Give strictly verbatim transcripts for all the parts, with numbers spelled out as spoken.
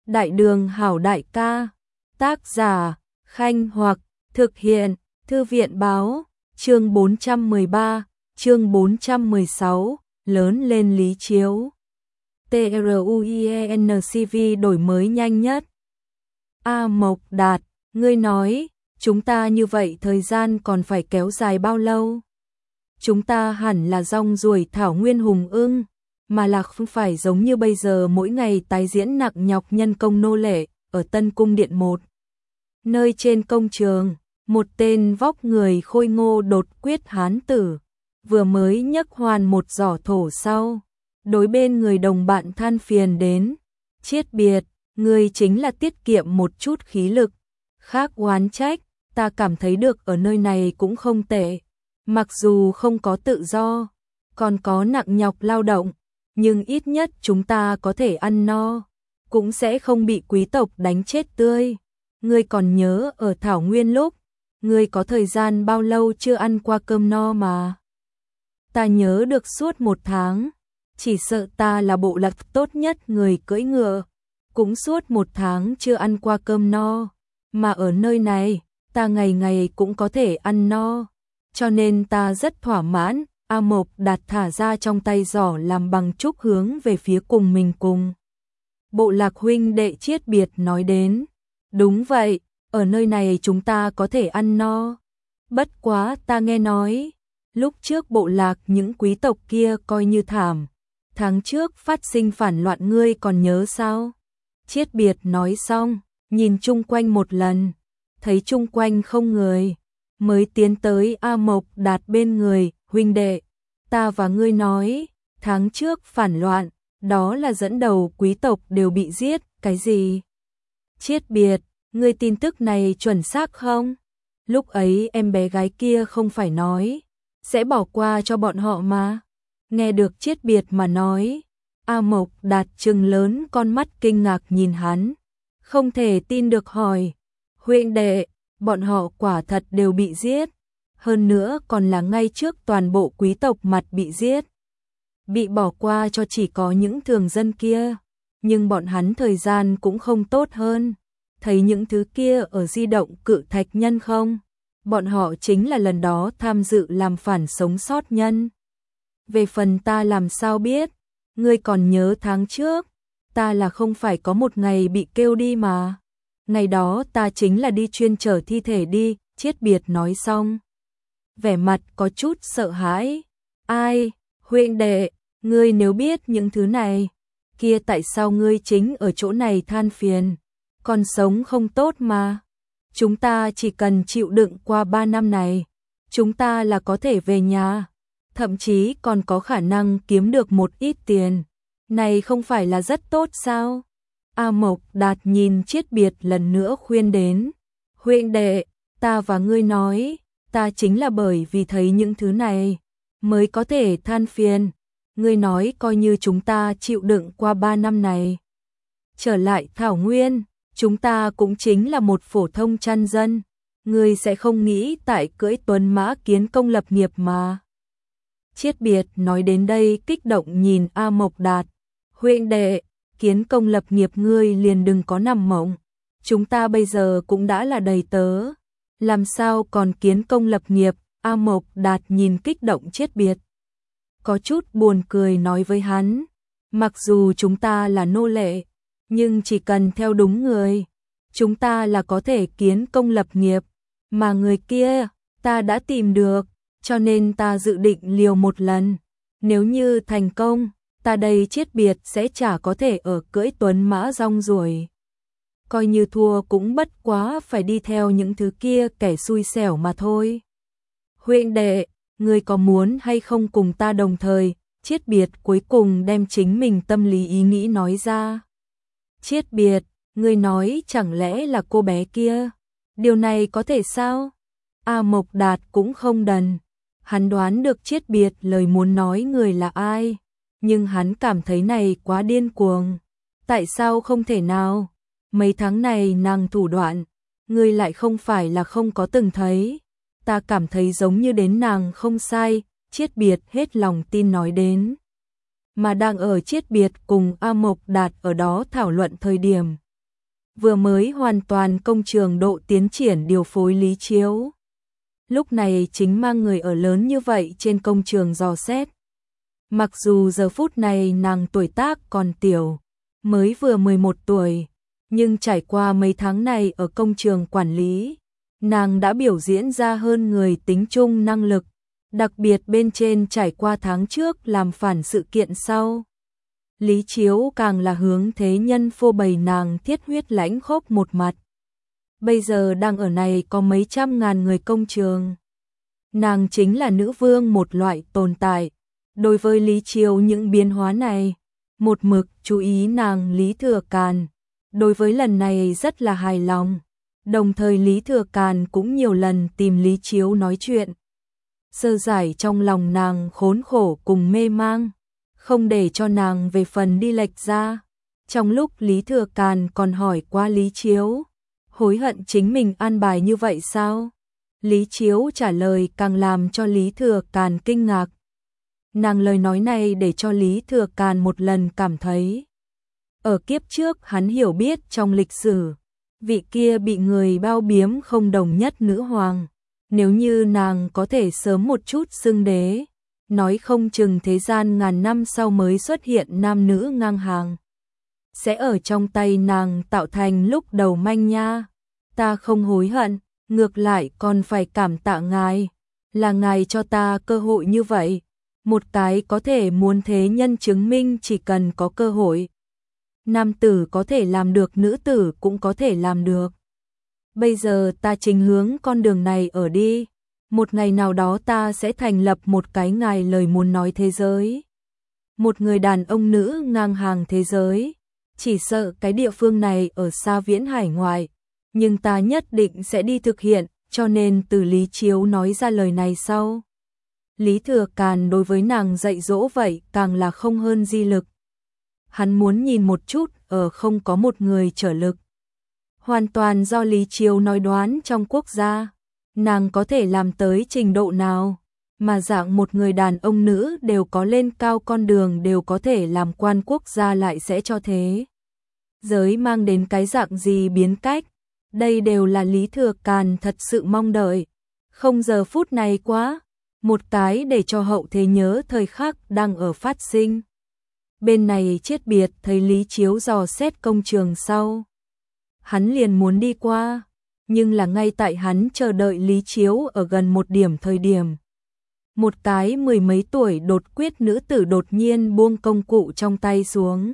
Đại đường hảo đại ca, tác giả, Khanh Hoặc, thực hiện, Thư viện báo, chương bốn trăm mười ba, chương bốn trăm mười sáu, lớn lên lý chiếu. TRUIENCV đổi mới nhanh nhất. A Mộc Đạt, ngươi nói, chúng ta như vậy thời gian còn phải kéo dài bao lâu? Chúng ta hẳn là rong ruổi thảo nguyên hùng ưng, mà là không phải giống như bây giờ mỗi ngày tái diễn nặng nhọc nhân công nô lệ ở Tân Cung Điện một. Nơi trên công trường, một tên vóc người khôi ngô đột quyết hán tử, vừa mới nhấc hoàn một giỏ thổ sau, đối bên người đồng bạn than phiền đến, Chiết Biệt, ngươi chính là tiết kiệm một chút khí lực, khác oán trách, ta cảm thấy được ở nơi này cũng không tệ, mặc dù không có tự do, còn có nặng nhọc lao động, nhưng ít nhất chúng ta có thể ăn no, cũng sẽ không bị quý tộc đánh chết tươi. Ngươi còn nhớ ở Thảo Nguyên lúc, ngươi có thời gian bao lâu chưa ăn qua cơm no mà? Ta nhớ được suốt một tháng, chỉ sợ ta là bộ lạc tốt nhất người cưỡi ngựa, cũng suốt một tháng chưa ăn qua cơm no, mà ở nơi này, ta ngày ngày cũng có thể ăn no, cho nên ta rất thỏa mãn. A Mộc Đạt thả ra trong tay giỏ làm bằng trúc hướng về phía cùng mình cùng. Bộ lạc huynh đệ Chiết Biệt nói đến, đúng vậy, ở nơi này chúng ta có thể ăn no. Bất quá ta nghe nói, lúc trước bộ lạc những quý tộc kia coi như thảm. Tháng trước phát sinh phản loạn ngươi còn nhớ sao? Chiết Biệt nói xong, nhìn chung quanh một lần, thấy chung quanh không người, mới tiến tới A Mộc Đạt bên người, huynh đệ, ta và ngươi nói, tháng trước phản loạn, đó là dẫn đầu quý tộc đều bị giết, cái gì? Chiết Biệt, ngươi tin tức này chuẩn xác không? Lúc ấy em bé gái kia không phải nói, sẽ bỏ qua cho bọn họ mà. Nghe được Chiết Biệt mà nói, A Mộc Đạt trừng lớn con mắt kinh ngạc nhìn hắn, không thể tin được hỏi, huynh đệ, bọn họ quả thật đều bị giết, hơn nữa còn là ngay trước toàn bộ quý tộc mặt bị giết. Bị bỏ qua cho chỉ có những thường dân kia, nhưng bọn hắn thời gian cũng không tốt hơn. Thấy những thứ kia ở di động cự thạch nhân không? Bọn họ chính là lần đó tham dự làm phản sống sót nhân. Về phần ta làm sao biết, ngươi còn nhớ tháng trước, ta là không phải có một ngày bị kêu đi mà. Ngày đó ta chính là đi chuyên chở thi thể đi, Chiết Biệt nói xong. Vẻ mặt có chút sợ hãi. Ai, huynh đệ, ngươi nếu biết những thứ này, kia tại sao ngươi chính ở chỗ này than phiền, còn sống không tốt mà. Chúng ta chỉ cần chịu đựng qua ba năm này, chúng ta là có thể về nhà, thậm chí còn có khả năng kiếm được một ít tiền. Này không phải là rất tốt sao? A Mộc Đạt nhìn Chiết Biệt lần nữa khuyên đến, huynh đệ, ta và ngươi nói, ta chính là bởi vì thấy những thứ này, mới có thể than phiền. Ngươi nói coi như chúng ta chịu đựng qua ba năm này. Trở lại Thảo Nguyên, chúng ta cũng chính là một phổ thông chăn dân. Ngươi sẽ không nghĩ tại cưỡi tuấn mã kiến công lập nghiệp mà. Chiết Biệt nói đến đây kích động nhìn A Mộc Đạt. Huynh đệ, kiến công lập nghiệp ngươi liền đừng có nằm mộng. Chúng ta bây giờ cũng đã là đầy tớ. Làm sao còn kiến công lập nghiệp? A Mộc Đạt nhìn kích động Chiết Biệt, có chút buồn cười nói với hắn, mặc dù chúng ta là nô lệ, nhưng chỉ cần theo đúng người, chúng ta là có thể kiến công lập nghiệp, mà người kia, ta đã tìm được, cho nên ta dự định liều một lần, nếu như thành công, ta đây Chiết Biệt sẽ chả có thể ở cưỡi tuấn mã rong ruổi. Coi như thua cũng bất quá phải đi theo những thứ kia kẻ xui xẻo mà thôi. Huynh đệ, ngươi có muốn hay không cùng ta đồng thời? Chiết Biệt cuối cùng đem chính mình tâm lý ý nghĩ nói ra. Chiết Biệt, ngươi nói chẳng lẽ là cô bé kia? Điều này có thể sao? A Mộc Đạt cũng không đần. Hắn đoán được Chiết Biệt lời muốn nói người là ai, nhưng hắn cảm thấy này quá điên cuồng. Tại sao không thể nào? Mấy tháng này nàng thủ đoạn, ngươi lại không phải là không có từng thấy. Ta cảm thấy giống như đến nàng không sai, Chiết Biệt hết lòng tin nói đến. Mà đang ở Chiết Biệt cùng A Mộc Đạt ở đó thảo luận thời điểm, vừa mới hoàn toàn công trường độ tiến triển điều phối Lý Chiếu. Lúc này chính mang người ở lớn như vậy trên công trường dò xét. Mặc dù giờ phút này nàng tuổi tác còn tiểu, mới vừa mười một tuổi, nhưng trải qua mấy tháng này ở công trường quản lý, nàng đã biểu diễn ra hơn người tính chung năng lực, đặc biệt bên trên trải qua tháng trước làm phản sự kiện sau. Lý Chiếu càng là hướng thế nhân phô bày nàng thiết huyết lãnh khốc một mặt. Bây giờ đang ở này có mấy trăm ngàn người công trường. Nàng chính là nữ vương một loại tồn tại. Đối với Lý Chiếu những biến hóa này, một mực chú ý nàng Lý Thừa Càn. Đối với lần này rất là hài lòng. Đồng thời Lý Thừa Càn cũng nhiều lần tìm Lý Chiếu nói chuyện. Sơ giải trong lòng nàng khốn khổ cùng mê mang, không để cho nàng về phần đi lệch ra. Trong lúc Lý Thừa Càn còn hỏi qua Lý Chiếu, hối hận chính mình an bài như vậy sao? Lý Chiếu trả lời càng làm cho Lý Thừa Càn kinh ngạc. Nàng lời nói này để cho Lý Thừa Càn một lần cảm thấy. Ở kiếp trước hắn hiểu biết trong lịch sử, vị kia bị người bao biếm không đồng nhất nữ hoàng. Nếu như nàng có thể sớm một chút xưng đế, nói không chừng thế gian ngàn năm sau mới xuất hiện nam nữ ngang hàng. Sẽ ở trong tay nàng tạo thành lúc đầu manh nha. Ta không hối hận, ngược lại còn phải cảm tạ ngài. Là ngài cho ta cơ hội như vậy. Một cái có thể muốn thế nhân chứng minh chỉ cần có cơ hội. Nam tử có thể làm được, nữ tử cũng có thể làm được. Bây giờ ta chính hướng con đường này ở đi. Một ngày nào đó ta sẽ thành lập một cái ngài lời muốn nói thế giới. Một người đàn ông nữ ngang hàng thế giới. Chỉ sợ cái địa phương này ở xa viễn hải ngoại. Nhưng ta nhất định sẽ đi thực hiện, cho nên từ Lý Chiếu nói ra lời này sau. Lý Thừa Càn đối với nàng dạy dỗ vậy càng là không hơn di lực. Hắn muốn nhìn một chút ở không có một người trở lực. Hoàn toàn do Lý Chiếu nói đoán trong quốc gia. Nàng có thể làm tới trình độ nào, mà dạng một người đàn ông nữ đều có lên cao con đường đều có thể làm quan quốc gia lại sẽ cho thế giới mang đến cái dạng gì biến cách. Đây đều là Lý Thừa Càn thật sự mong đợi. Không giờ phút này quá, một cái để cho hậu thế nhớ thời khắc đang ở phát sinh. Bên này Chiết Biệt thấy Lý Chiếu dò xét công trường sau, hắn liền muốn đi qua. Nhưng là ngay tại hắn chờ đợi Lý Chiếu ở gần một điểm thời điểm. Một cái mười mấy tuổi đột quyết nữ tử đột nhiên buông công cụ trong tay xuống.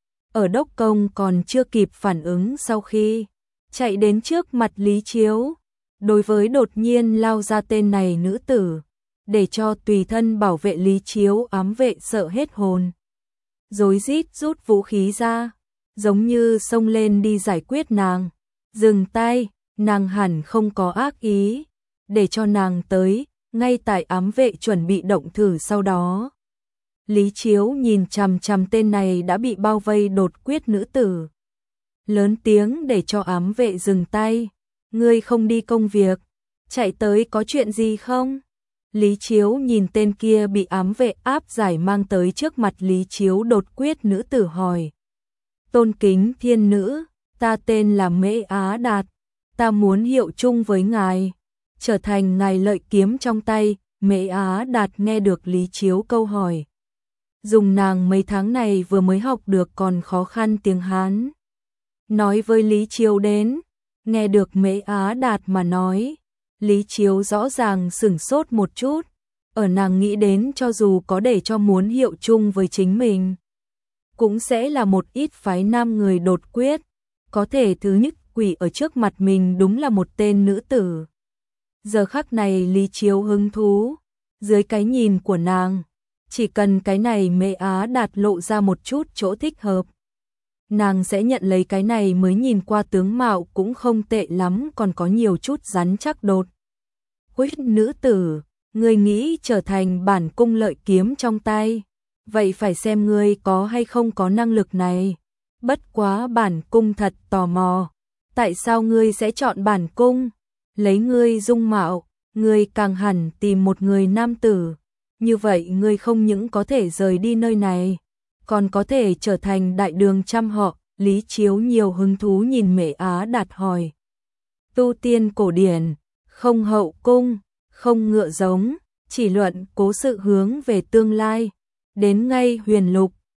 Ở đốc công còn chưa kịp phản ứng sau khi chạy đến trước mặt Lý Chiếu. Đối với đột nhiên lao ra tên này nữ tử, để cho tùy thân bảo vệ Lý Chiếu ám vệ sợ hết hồn. Rối rít rút vũ khí ra, giống như xông lên đi giải quyết nàng. Dừng tay. Nàng hẳn không có ác ý, để cho nàng tới, ngay tại ám vệ chuẩn bị động thử sau đó. Lý Chiếu nhìn chằm chằm tên này đã bị bao vây đột quyết nữ tử. Lớn tiếng để cho ám vệ dừng tay. Ngươi không đi công việc, chạy tới có chuyện gì không? Lý Chiếu nhìn tên kia bị ám vệ áp giải mang tới trước mặt Lý Chiếu đột quyết nữ tử hỏi. Tôn kính thiên nữ, ta tên là Mễ Á Đạt. Ta muốn hiệu chung với ngài, trở thành ngài lợi kiếm trong tay. Mễ Á Đạt nghe được Lý Chiếu câu hỏi. Dùng nàng mấy tháng này vừa mới học được còn khó khăn tiếng Hán. Nói với Lý Chiếu đến, nghe được Mễ Á Đạt mà nói. Lý Chiếu rõ ràng sửng sốt một chút. Ở nàng nghĩ đến cho dù có để cho muốn hiệu chung với chính mình, cũng sẽ là một ít phái nam người đột quyết. Có thể thứ nhất quỷ ở trước mặt mình đúng là một tên nữ tử. Giờ khắc này Lý Chiếu hứng thú. Dưới cái nhìn của nàng, chỉ cần cái này Mễ Á Đạt lộ ra một chút chỗ thích hợp, nàng sẽ nhận lấy cái này mới nhìn qua tướng mạo cũng không tệ lắm còn có nhiều chút rắn chắc đột. Quýt nữ tử, ngươi nghĩ trở thành bản cung lợi kiếm trong tay, vậy phải xem ngươi có hay không có năng lực này. Bất quá bản cung thật tò mò. Tại sao ngươi sẽ chọn bản cung? Lấy ngươi dung mạo, ngươi càng hẳn tìm một người nam tử. Như vậy ngươi không những có thể rời đi nơi này, còn có thể trở thành đại đường trăm họ, Lý Chiếu nhiều hứng thú nhìn Mễ Á Đạt hỏi. Tu tiên cổ điển, không hậu cung, không ngựa giống, chỉ luận cố sự hướng về tương lai. Đến ngay huyền lục,